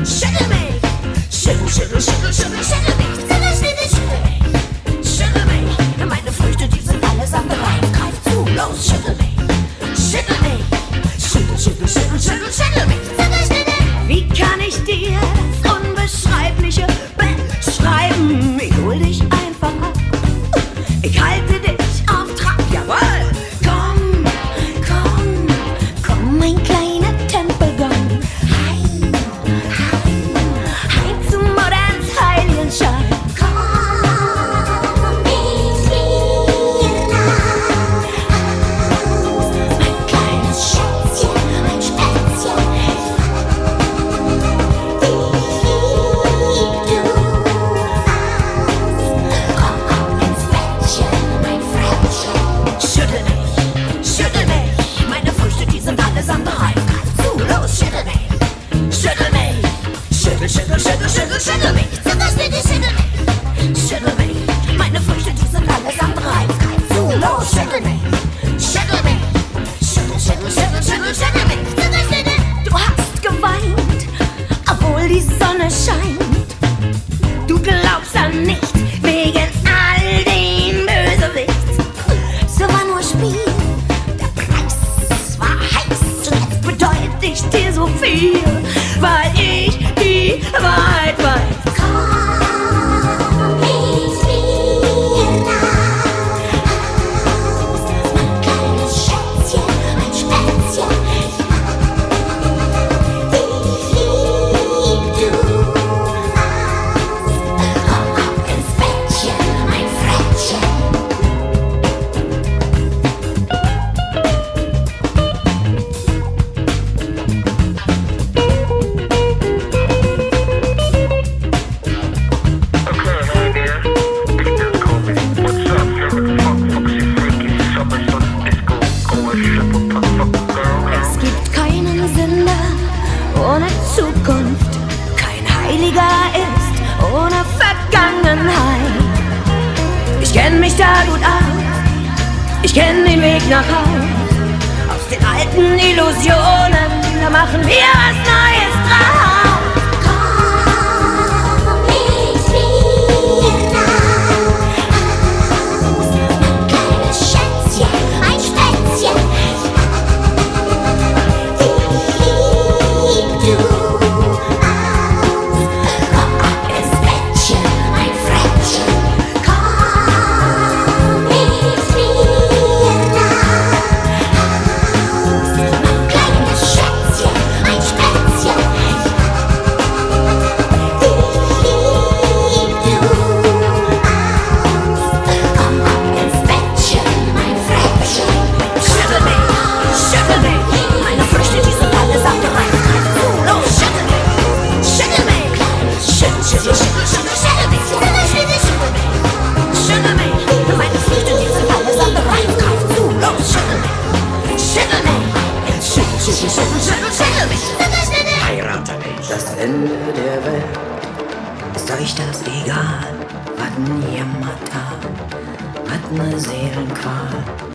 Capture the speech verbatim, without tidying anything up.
schüttel mich. Schüttel, schüttel, schüttel, schüttel, schüttel mich. Schüttel, schüttel, schüttel mich. Schüttel mich. Meine Früchte, die sind allesamt bereit. Greif zu, los, schüttel mich. Schüttel mich. Schüttel, schüttel, schüttel, schüttel, schüttel mich. Schüttel, schüttel. Wie kann ich dir das Unbeschreibliche beschreiben? Ich hol dich einfach ab. Ich halte dich auf Trab, jawohl. Komm, komm, komm, mein kleiner Tempelgong. Heim, heim, heim zu moderns Heiligenschein. Komm mit mir nach Haus, mein kleines Schätzchen, mein Spätzchen. Wie du komm, komm ins Bettchen, mein Frettchen. Schüttel mich, schüttel mich. Meine Früchte, die sind allesamt reif. Greif zu, los, schüttel mich. Schüttel mich. Schüttel, schüttel, schüttel, schüttel, schüttel mich. Schüttel, schüttel, schüttel mich. Schüttel mich. Meine Früchte, die sind allesamt reif. Greif zu, los, schüttel mich. Schüttel mich. Schüttel, schüttel, schüttel, schüttel, schüttel mich. Schüttel, schüttel. Du hast geweint, obwohl die Sonne scheint. Du glaubst an nichts wegen all den Bösewichts. So war nur Spiel, der Preis war heiß. Und jetzt bedeut ich dir so viel, weil ich die Wahrheit weiß. Komm mit mir nach Haus, mein kleines Schätzchen, mein Spätzchen. Wie lieb du hast, komm ab ins Bettchen, mein Frettchen. Okay, hey there. Peter Kobe. What's up? Favorite fuck, foxy, freaky, summer sun, disco, going triple puck, fuck, girl. Es gibt keinen Sünder ohne Zukunft. Kein Heiliger ist ohne Vergangenheit. Ich kenn mich da gut aus. Ich kenn den Weg nach Haus. Aus den alten Illusionen, da machen wir was Neues draus. Komm mit mir nach Haus, mein kleines Schätzchen, mein Spätzchen. Wie lieb du hast, komm ab ins Bettchen, mein Frettchen. Komm mit mir nach Haus, mein kleines Schätzchen, mein Spätzchen. Wie lieb du hast, komm ab ins Bettchen, mein Frettchen. Schüttel mich, schüttel mich. Meine Früchte, die sind allesamt reif. Greif zu, los, schüttel mich. Schüttel mich. Schüttel, schüttel, schüttel, schüttel, schüttel mich. Schüttel, schüttel, schüttel mich. Schüttel mich. Meine Früchte, die sind allesamt reif. Greif zu, los, schüttel mich. Schüttel mich. Schüttel, schüttel, schüttel, schüttel, schüttel mich. Schüttel, schüttel. Heirate mich. Das Ende der Welt, ist euch das egal? Was ein Jammertag, was ne Seelenqual.